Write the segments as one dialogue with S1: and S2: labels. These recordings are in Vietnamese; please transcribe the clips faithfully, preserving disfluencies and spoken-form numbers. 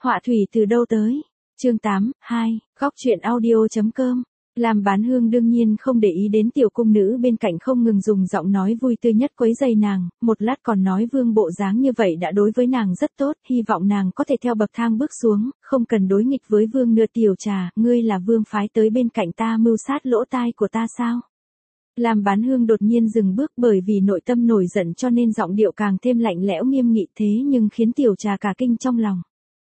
S1: Họa thủy từ đâu tới? Chương tám, hai, góc truyện audio.com. Làm bán hương đương nhiên không để ý đến tiểu cung nữ bên cạnh không ngừng dùng giọng nói vui tươi nhất quấy rầy nàng, một lát còn nói vương bộ dáng như vậy đã đối với nàng rất tốt, hy vọng nàng có thể theo bậc thang bước xuống, không cần đối nghịch với vương nữa. Tiểu trà, ngươi là vương phái tới bên cạnh ta mưu sát lỗ tai của ta sao? Làm bán hương đột nhiên dừng bước bởi vì nội tâm nổi giận cho nên giọng điệu càng thêm lạnh lẽo nghiêm nghị, thế nhưng khiến tiểu trà cả kinh trong lòng.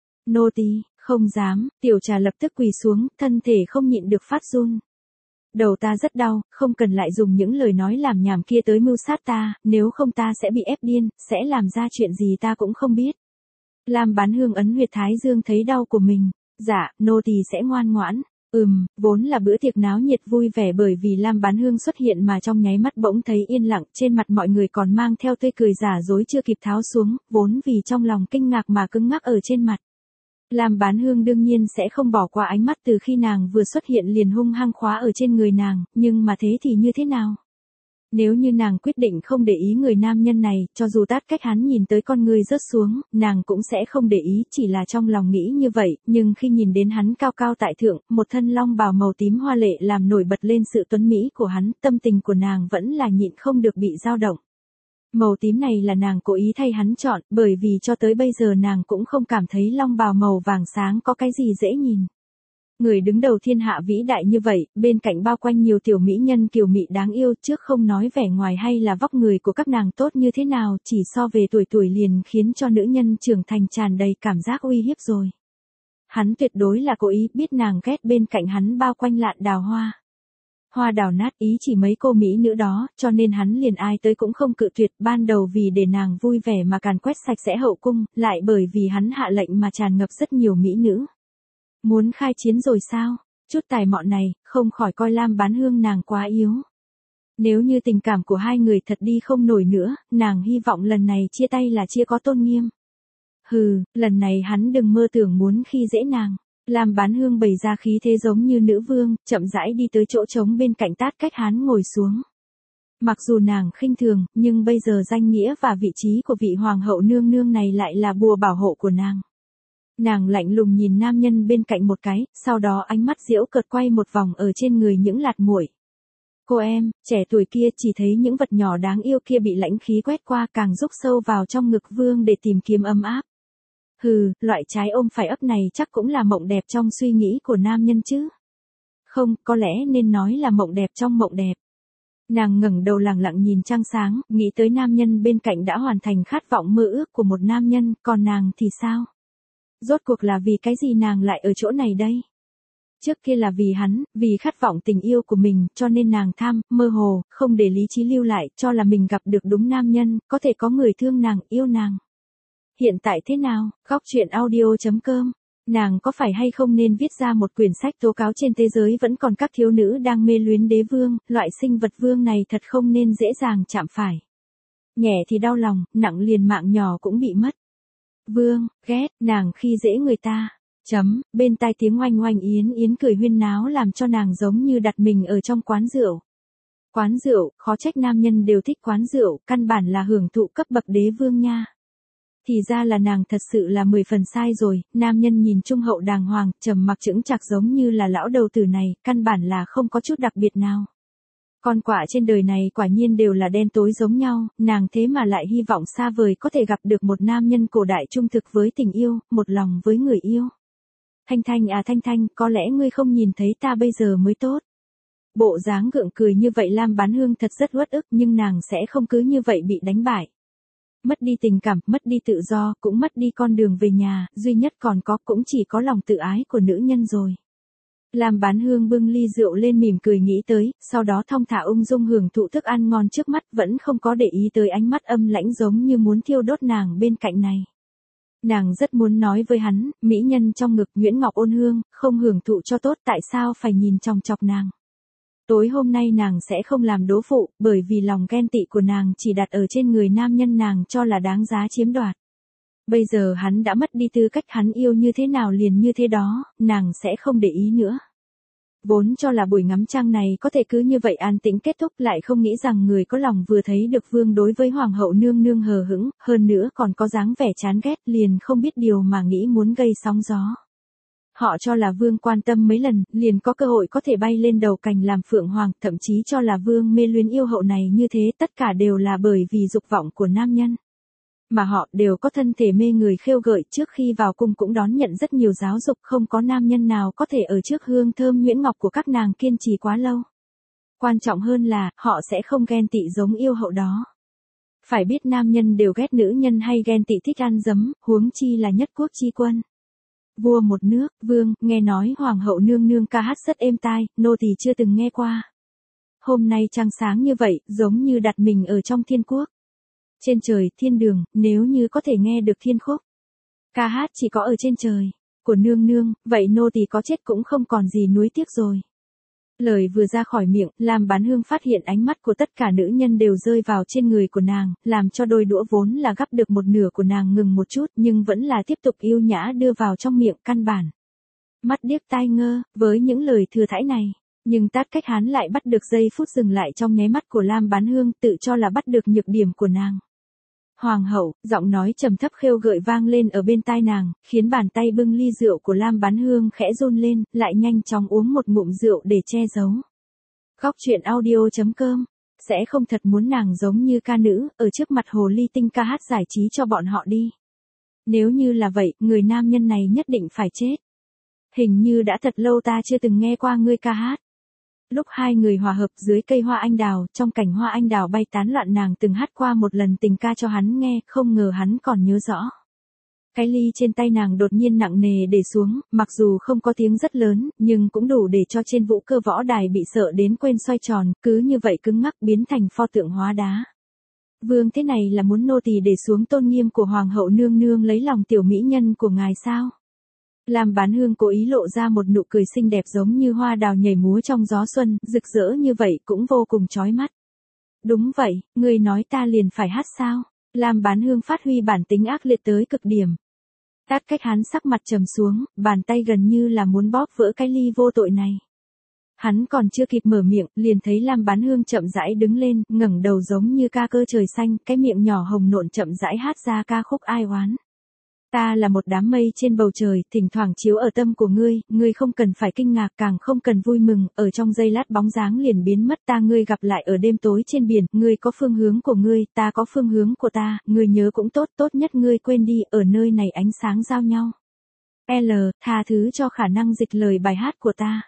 S1: Nô tỳ, không dám. Tiểu trà lập tức quỳ xuống, thân thể không nhịn được phát run. Đầu ta rất đau, không cần lại dùng những lời nói làm nhảm kia tới mưu sát ta, nếu không ta sẽ bị ép điên, sẽ làm ra chuyện gì ta cũng không biết. Lam bán hương ấn huyệt thái dương thấy đau của mình. Dạ, nô tỳ sẽ ngoan ngoãn. Ừm, vốn là bữa tiệc náo nhiệt vui vẻ bởi vì Lam bán hương xuất hiện mà trong nháy mắt bỗng thấy yên lặng, trên mặt mọi người còn mang theo tươi cười giả dối chưa kịp tháo xuống, vốn vì trong lòng kinh ngạc mà cứng ngắc ở trên mặt. Lam bán hương đương nhiên sẽ không bỏ qua ánh mắt từ khi nàng vừa xuất hiện liền hung hăng khóa ở trên người nàng, nhưng mà thế thì như thế nào? Nếu như nàng quyết định không để ý người nam nhân này, cho dù tát cách hắn nhìn tới con người rớt xuống, nàng cũng sẽ không để ý, chỉ là trong lòng nghĩ như vậy, nhưng khi nhìn đến hắn cao cao tại thượng, một thân long bào màu tím hoa lệ làm nổi bật lên sự tuấn mỹ của hắn, tâm tình của nàng vẫn là nhịn không được bị dao động. Màu tím này là nàng cố ý thay hắn chọn, bởi vì cho tới bây giờ nàng cũng không cảm thấy long bào màu vàng sáng có cái gì dễ nhìn. Người đứng đầu thiên hạ vĩ đại như vậy, bên cạnh bao quanh nhiều tiểu mỹ nhân kiều mị đáng yêu, trước không nói vẻ ngoài hay là vóc người của các nàng tốt như thế nào, chỉ so về tuổi tuổi liền khiến cho nữ nhân trưởng thành tràn đầy cảm giác uy hiếp rồi. Hắn tuyệt đối là cố ý, biết nàng ghét bên cạnh hắn bao quanh lạn đào hoa. Hoa đào nát ý chỉ mấy cô mỹ nữ đó, cho nên hắn liền ai tới cũng không cự tuyệt, ban đầu vì để nàng vui vẻ mà càn quét sạch sẽ hậu cung, lại bởi vì hắn hạ lệnh mà tràn ngập rất nhiều mỹ nữ. Muốn khai chiến rồi sao? Chút tài mọn này, không khỏi coi Lam bán hương nàng quá yếu. Nếu như tình cảm của hai người thật đi không nổi nữa, nàng hy vọng lần này chia tay là chia có tôn nghiêm. Hừ, lần này hắn đừng mơ tưởng muốn khi dễ nàng. Lam bán hương bày ra khí thế giống như nữ vương, chậm rãi đi tới chỗ trống bên cạnh tát cách hắn ngồi xuống. Mặc dù nàng khinh thường, nhưng bây giờ danh nghĩa và vị trí của vị hoàng hậu nương nương này lại là bùa bảo hộ của nàng. Nàng lạnh lùng nhìn nam nhân bên cạnh một cái, sau đó ánh mắt giễu cợt quay một vòng ở trên người những lạt muội. Cô em, trẻ tuổi kia chỉ thấy những vật nhỏ đáng yêu kia bị lãnh khí quét qua càng rúc sâu vào trong ngực vương để tìm kiếm ấm áp. Hừ, loại trái ôm phải ấp này chắc cũng là mộng đẹp trong suy nghĩ của nam nhân chứ. Không, có lẽ nên nói là mộng đẹp trong mộng đẹp. Nàng ngẩng đầu lẳng lặng nhìn trăng sáng, nghĩ tới nam nhân bên cạnh đã hoàn thành khát vọng mơ ước của một nam nhân, còn nàng thì sao? Rốt cuộc là vì cái gì nàng lại ở chỗ này đây? Trước kia là vì hắn, vì khát vọng tình yêu của mình, cho nên nàng tham, mơ hồ, không để lý trí lưu lại, cho là mình gặp được đúng nam nhân, có thể có người thương nàng, yêu nàng. Hiện tại thế nào? Góc truyện audio.com. Nàng có phải hay không nên viết ra một quyển sách tố cáo trên thế giới vẫn còn các thiếu nữ đang mê luyến đế vương, loại sinh vật vương này thật không nên dễ dàng chạm phải. Nhẹ thì đau lòng, nặng liền mạng nhỏ cũng bị mất. Vương, ghét, nàng khi dễ người ta. Chấm, bên tai tiếng oanh oanh yến yến cười huyên náo làm cho nàng giống như đặt mình ở trong quán rượu. Quán rượu, khó trách nam nhân đều thích quán rượu, căn bản là hưởng thụ cấp bậc đế vương nha. Thì ra là nàng thật sự là mười phần sai rồi, nam nhân nhìn trung hậu đàng hoàng, trầm mặc chững chạc giống như là lão đầu tử này, căn bản là không có chút đặc biệt nào. Con quạ trên đời này quả nhiên đều là đen tối giống nhau, nàng thế mà lại hy vọng xa vời có thể gặp được một nam nhân cổ đại trung thực với tình yêu, một lòng với người yêu. Thanh Thanh à Thanh Thanh, có lẽ ngươi không nhìn thấy ta bây giờ mới tốt. Bộ dáng gượng cười như vậy Lam bán hương thật rất uất ức nhưng nàng sẽ không cứ như vậy bị đánh bại. Mất đi tình cảm, mất đi tự do, cũng mất đi con đường về nhà, duy nhất còn có cũng chỉ có lòng tự ái của nữ nhân rồi. Lam bán hương bưng ly rượu lên mỉm cười nghĩ tới, sau đó thong thả ung dung hưởng thụ thức ăn ngon trước mắt vẫn không có để ý tới ánh mắt âm lãnh giống như muốn thiêu đốt nàng bên cạnh này. Nàng rất muốn nói với hắn, mỹ nhân trong ngực Nguyễn Ngọc ôn hương, không hưởng thụ cho tốt tại sao phải nhìn chòng chọc nàng. Tối hôm nay nàng sẽ không làm đố phụ, bởi vì lòng ghen tị của nàng chỉ đặt ở trên người nam nhân nàng cho là đáng giá chiếm đoạt. Bây giờ hắn đã mất đi tư cách hắn yêu như thế nào liền như thế đó, nàng sẽ không để ý nữa. Vốn cho là buổi ngắm trăng này có thể cứ như vậy an tĩnh kết thúc, lại không nghĩ rằng người có lòng vừa thấy được vương đối với hoàng hậu nương nương hờ hững, hơn nữa còn có dáng vẻ chán ghét, liền không biết điều mà nghĩ muốn gây sóng gió. Họ cho là vương quan tâm mấy lần, liền có cơ hội có thể bay lên đầu cành làm phượng hoàng, thậm chí cho là vương mê luyến yêu hậu này như thế, tất cả đều là bởi vì dục vọng của nam nhân. Mà họ đều có thân thể mê người khêu gợi, trước khi vào cung cũng đón nhận rất nhiều giáo dục, không có nam nhân nào có thể ở trước hương thơm nhuyễn ngọc của các nàng kiên trì quá lâu. Quan trọng hơn là, họ sẽ không ghen tị giống yêu hậu đó. Phải biết nam nhân đều ghét nữ nhân hay ghen tị thích ăn dấm, huống chi là nhất quốc chi quân. Vua một nước, vương, nghe nói hoàng hậu nương nương ca hát rất êm tai, nô tỳ chưa từng nghe qua. Hôm nay trăng sáng như vậy, giống như đặt mình ở trong thiên quốc. Trên trời, thiên đường, nếu như có thể nghe được thiên khúc. Ca hát chỉ có ở trên trời, của nương nương, vậy nô tỳ có chết cũng không còn gì nuối tiếc rồi. Lời vừa ra khỏi miệng, làm Bán Hương phát hiện ánh mắt của tất cả nữ nhân đều rơi vào trên người của nàng, làm cho đôi đũa vốn là gắp được một nửa của nàng ngừng một chút, nhưng vẫn là tiếp tục yêu nhã đưa vào trong miệng, căn bản. Mắt điếc tai ngơ, với những lời thừa thãi này, nhưng Tát Cách Hán lại bắt được giây phút dừng lại trong nháy mắt của Lam Bán Hương, tự cho là bắt được nhược điểm của nàng. Hoàng hậu, giọng nói trầm thấp khêu gợi vang lên ở bên tai nàng, khiến bàn tay bưng ly rượu của Lam Bán Hương khẽ run lên, lại nhanh chóng uống một ngụm rượu để che giấu. Góc truyện audio chấm com sẽ không thật muốn nàng giống như ca nữ, ở trước mặt hồ ly tinh ca hát giải trí cho bọn họ đi. Nếu như là vậy, người nam nhân này nhất định phải chết. Hình như đã thật lâu ta chưa từng nghe qua ngươi ca hát. Lúc hai người hòa hợp dưới cây hoa anh đào, trong cảnh hoa anh đào bay tán loạn, nàng từng hát qua một lần tình ca cho hắn nghe, không ngờ hắn còn nhớ rõ. Cái ly trên tay nàng đột nhiên nặng nề để xuống, mặc dù không có tiếng rất lớn, nhưng cũng đủ để cho trên vũ cơ võ đài bị sợ đến quên xoay tròn, cứ như vậy cứng ngắc biến thành pho tượng hóa đá. Vương thế này là muốn nô tỳ để xuống tôn nghiêm của hoàng hậu nương nương lấy lòng tiểu mỹ nhân của ngài sao? Lam Bán Hương cố ý lộ ra một nụ cười xinh đẹp giống như hoa đào nhảy múa trong gió xuân, rực rỡ như vậy cũng vô cùng chói mắt. Đúng vậy, ngươi nói ta liền phải hát sao? Lam Bán Hương phát huy bản tính ác liệt tới cực điểm. Tát Cách Hán sắc mặt trầm xuống, bàn tay gần như là muốn bóp vỡ cái ly vô tội này. Hắn còn chưa kịp mở miệng, liền thấy Lam Bán Hương chậm rãi đứng lên, ngẩng đầu giống như ca cơ trời xanh, cái miệng nhỏ hồng nộn chậm rãi hát ra ca khúc ai oán. Ta là một đám mây trên bầu trời, thỉnh thoảng chiếu ở tâm của ngươi, ngươi không cần phải kinh ngạc, càng không cần vui mừng, ở trong giây lát bóng dáng liền biến mất, ta ngươi gặp lại ở đêm tối trên biển, ngươi có phương hướng của ngươi, ta có phương hướng của ta, ngươi nhớ cũng tốt, tốt nhất ngươi quên đi, ở nơi này ánh sáng giao nhau. L, tha thứ cho khả năng dịch lời bài hát của ta.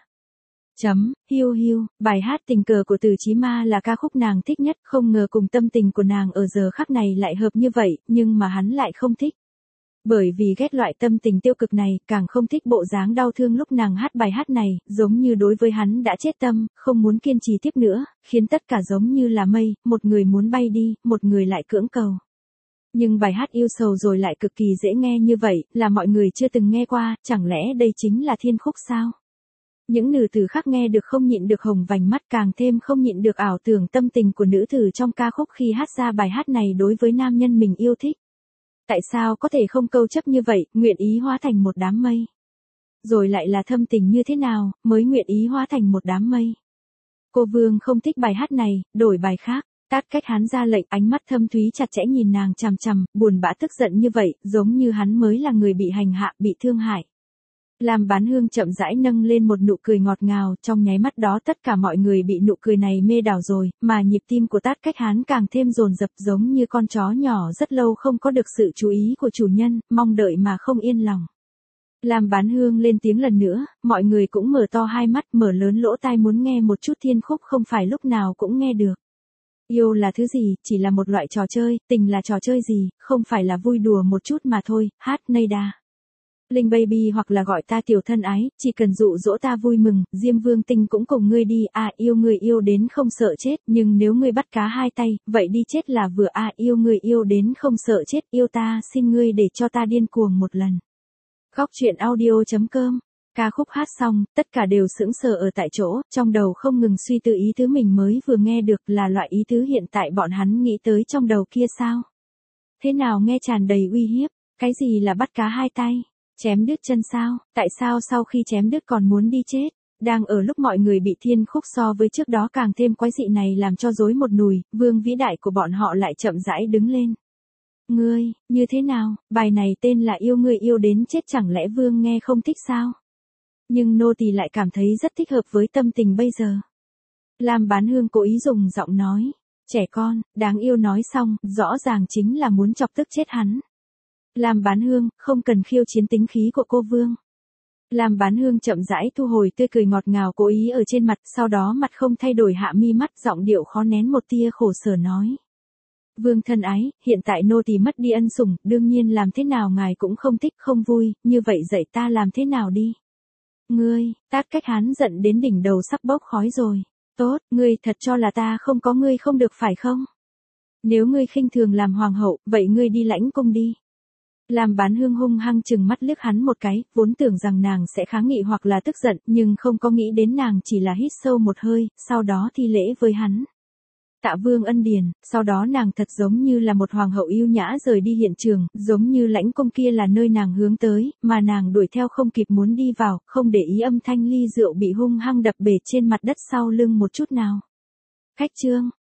S1: Chấm, hiu hiu, bài hát tình cờ của Từ Chí Ma là ca khúc nàng thích nhất, không ngờ cùng tâm tình của nàng ở giờ khắc này lại hợp như vậy, nhưng mà hắn lại không thích. Bởi vì ghét loại tâm tình tiêu cực này, càng không thích bộ dáng đau thương lúc nàng hát bài hát này, giống như đối với hắn đã chết tâm, không muốn kiên trì tiếp nữa, khiến tất cả giống như là mây, một người muốn bay đi, một người lại cưỡng cầu. Nhưng bài hát yêu sầu rồi lại cực kỳ dễ nghe như vậy, là mọi người chưa từng nghe qua, chẳng lẽ đây chính là thiên khúc sao? Những nữ tử khác nghe được không nhịn được hồng vành mắt, càng thêm không nhịn được ảo tưởng tâm tình của nữ tử trong ca khúc khi hát ra bài hát này đối với nam nhân mình yêu thích. Tại sao có thể không câu chấp như vậy, nguyện ý hóa thành một đám mây? Rồi lại là thâm tình như thế nào, mới nguyện ý hóa thành một đám mây? Cô Vương không thích bài hát này, đổi bài khác. Tát Cách Hán ra lệnh, ánh mắt thâm thúy chặt chẽ nhìn nàng chằm chằm, buồn bã tức giận như vậy, giống như hắn mới là người bị hành hạ, bị thương hại. Lam Bán Hương chậm rãi nâng lên một nụ cười ngọt ngào, trong nháy mắt đó tất cả mọi người bị nụ cười này mê đảo rồi, mà nhịp tim của Tát Cách Hán càng thêm dồn dập, giống như con chó nhỏ rất lâu không có được sự chú ý của chủ nhân, mong đợi mà không yên lòng. Lam Bán Hương lên tiếng lần nữa, mọi người cũng mở to hai mắt, mở lớn lỗ tai muốn nghe một chút thiên khúc, không phải lúc nào cũng nghe được. Yêu là thứ gì, chỉ là một loại trò chơi, tình là trò chơi gì, không phải là vui đùa một chút mà thôi, hát nây đa. Linh baby hoặc là gọi ta tiểu thân ái, chỉ cần dụ dỗ ta vui mừng, Diêm Vương Tinh cũng cùng ngươi đi, à yêu người yêu đến không sợ chết, nhưng nếu ngươi bắt cá hai tay, vậy đi chết là vừa, à yêu người yêu đến không sợ chết, yêu ta, xin ngươi để cho ta điên cuồng một lần. Góc truyện audio chấm com. Ca khúc hát xong, tất cả đều sững sờ ở tại chỗ, trong đầu không ngừng suy tư ý tứ mình mới vừa nghe được, là loại ý tứ hiện tại bọn hắn nghĩ tới trong đầu kia sao? Thế nào nghe tràn đầy uy hiếp, cái gì là bắt cá hai tay? Chém đứt chân sao, tại sao sau khi chém đứt còn muốn đi chết? đang ở lúc mọi người bị thiên khúc so với trước đó càng thêm quái dị này làm cho rối một nùi, vương vĩ đại của bọn họ lại chậm rãi đứng lên. Ngươi, như thế nào, bài này tên là Yêu Ngươi Yêu Đến Chết, chẳng lẽ vương nghe không thích sao? Nhưng nô tỳ lại cảm thấy rất thích hợp với tâm tình bây giờ. Lam Bán Hương cố ý dùng giọng nói, trẻ con, đáng yêu nói xong, rõ ràng chính là muốn chọc tức chết hắn. Lam Bán Hương, không cần khiêu chiến tính khí của cô vương. Lam Bán Hương chậm rãi thu hồi tươi cười ngọt ngào cố ý ở trên mặt, sau đó mặt không thay đổi hạ mi mắt, giọng điệu khó nén một tia khổ sở nói. Vương thân ái, hiện tại nô tỳ mất đi ân sủng, đương nhiên làm thế nào ngài cũng không thích không vui, như vậy dạy ta làm thế nào đi. Ngươi, Tát Cách Hán giận đến đỉnh đầu sắp bốc khói rồi. Tốt, ngươi thật cho là ta không có ngươi không được phải không? Nếu ngươi khinh thường làm hoàng hậu, vậy ngươi đi lãnh cung đi. Lam Bán Hương hung hăng chừng mắt liếc hắn một cái, vốn tưởng rằng nàng sẽ kháng nghị hoặc là tức giận, nhưng không có nghĩ đến nàng chỉ là hít sâu một hơi, sau đó thi lễ với hắn. Tạ vương ân điển, sau đó nàng thật giống như là một hoàng hậu yêu nhã rời đi hiện trường, giống như lãnh cung kia là nơi nàng hướng tới, mà nàng đuổi theo không kịp muốn đi vào, không để ý âm thanh ly rượu bị hung hăng đập bể trên mặt đất sau lưng một chút nào. Khách trương,